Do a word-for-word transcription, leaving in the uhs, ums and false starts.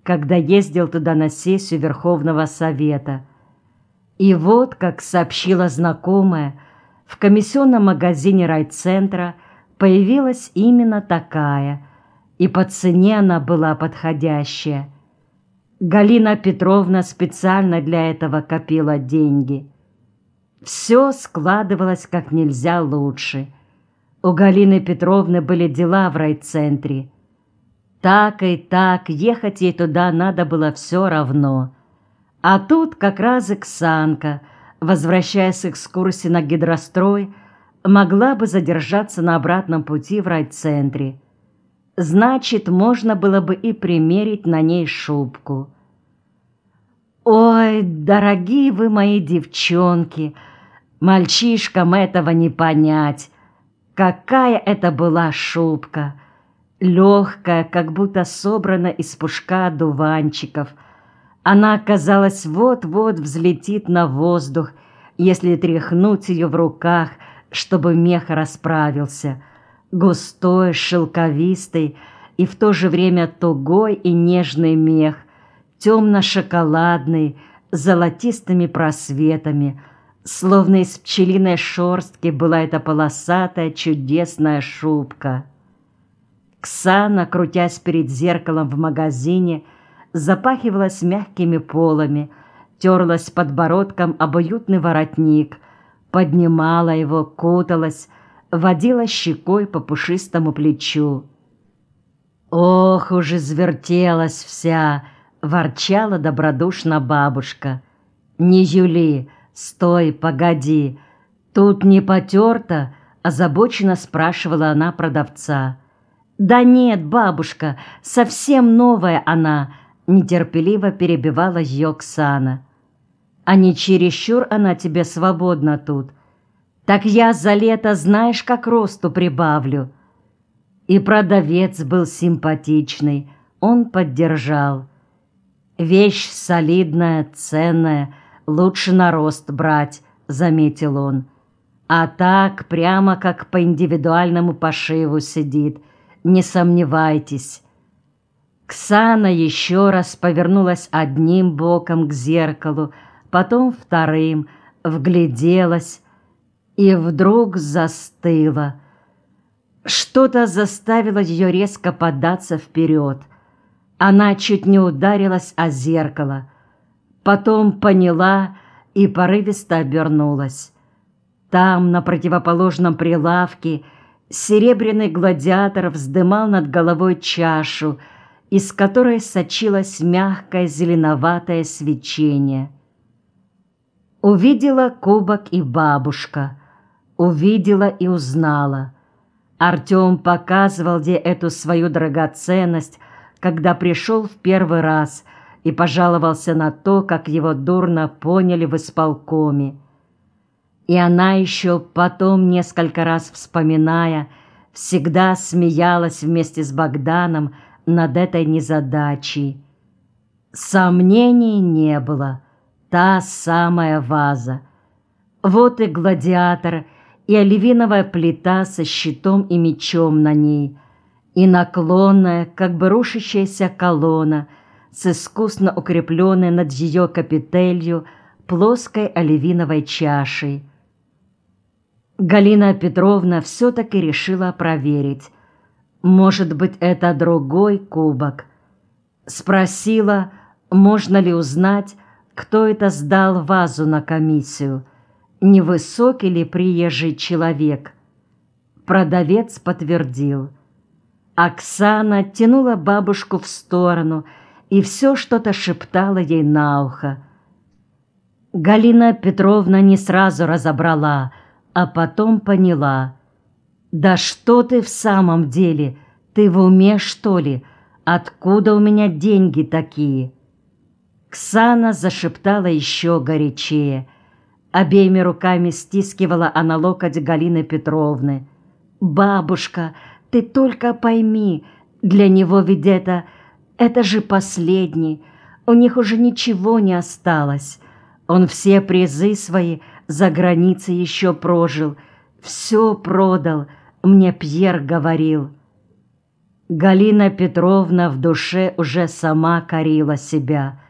когда ездил туда на сессию Верховного Совета. И вот, как сообщила знакомая, в комиссионном магазине райцентра появилась именно такая, и по цене она была подходящая. Галина Петровна специально для этого копила деньги. Все складывалось как нельзя лучше. У Галины Петровны были дела в райцентре. Так и так ехать ей туда надо было все равно. А тут как раз Оксанка, возвращаясь с экскурсии на гидрострой, могла бы задержаться на обратном пути в райцентре. Значит, можно было бы и примерить на ней шубку. «Ой, дорогие вы мои девчонки, мальчишкам этого не понять. Какая это была шубка! Легкая, как будто собрана из пушка одуванчиков. Она, казалось, вот-вот взлетит на воздух, если тряхнуть ее в руках, чтобы мех расправился. Густой, шелковистый и в то же время тугой и нежный мех, темно-шоколадный, с золотистыми просветами, словно из пчелиной шерстки была эта полосатая чудесная шубка. Ксана, крутясь перед зеркалом в магазине, запахивалась мягкими полами, терлась подбородком об уютный воротник, поднимала его, куталась, водила щекой по пушистому плечу. «Ох, уж извертелась вся!» — ворчала добродушно бабушка. «Не юли, стой, погоди, тут не потерто?» — озабоченно спрашивала она продавца. «Да нет, бабушка, совсем новая она!» — нетерпеливо перебивала ее Оксана. «А не чересчур она тебе свободна тут? Так я за лето знаешь, как росту прибавлю». И продавец был симпатичный, он поддержал. «Вещь солидная, ценная, лучше на рост брать», — заметил он. «А так прямо как по индивидуальному пошиву сидит, не сомневайтесь». Ксана еще раз повернулась одним боком к зеркалу, потом вторым, вгляделась и вдруг застыла. Что-то заставило ее резко податься вперед. Она чуть не ударилась о зеркало, потом поняла и порывисто обернулась. Там, на противоположном прилавке, серебряный гладиатор вздымал над головой чашу, из которой сочилось мягкое зеленоватое свечение. Увидела кубок и бабушка, увидела и узнала. Артем показывал ей эту свою драгоценность, когда пришел в первый раз и пожаловался на то, как его дурно поняли в исполкоме. И она еще потом, несколько раз вспоминая, всегда смеялась вместе с Богданом над этой незадачей. Сомнений не было. Та самая ваза. Вот и гладиатор, и оливиновая плита со щитом и мечом на ней, и наклонная, как бы рушащаяся колонна, с искусно укрепленной над ее капителью плоской оливиновой чашей. Галина Петровна все-таки решила проверить. Может быть, это другой кубок. Спросила, можно ли узнать, кто это сдал вазу на комиссию, невысокий ли приезжий человек. Продавец подтвердил. Оксана тянула бабушку в сторону и все что-то шептала ей на ухо. Галина Петровна не сразу разобрала, а потом поняла. «Да что ты в самом деле? Ты в уме, что ли? Откуда у меня деньги такие?» Ксана зашептала еще горячее. Обеими руками стискивала она локоть Галины Петровны. «Бабушка, ты только пойми, для него ведь это... это же последний. У них уже ничего не осталось. Он все призы свои за границей еще прожил. Все продал, мне Пьер говорил». Галина Петровна в душе уже сама корила себя.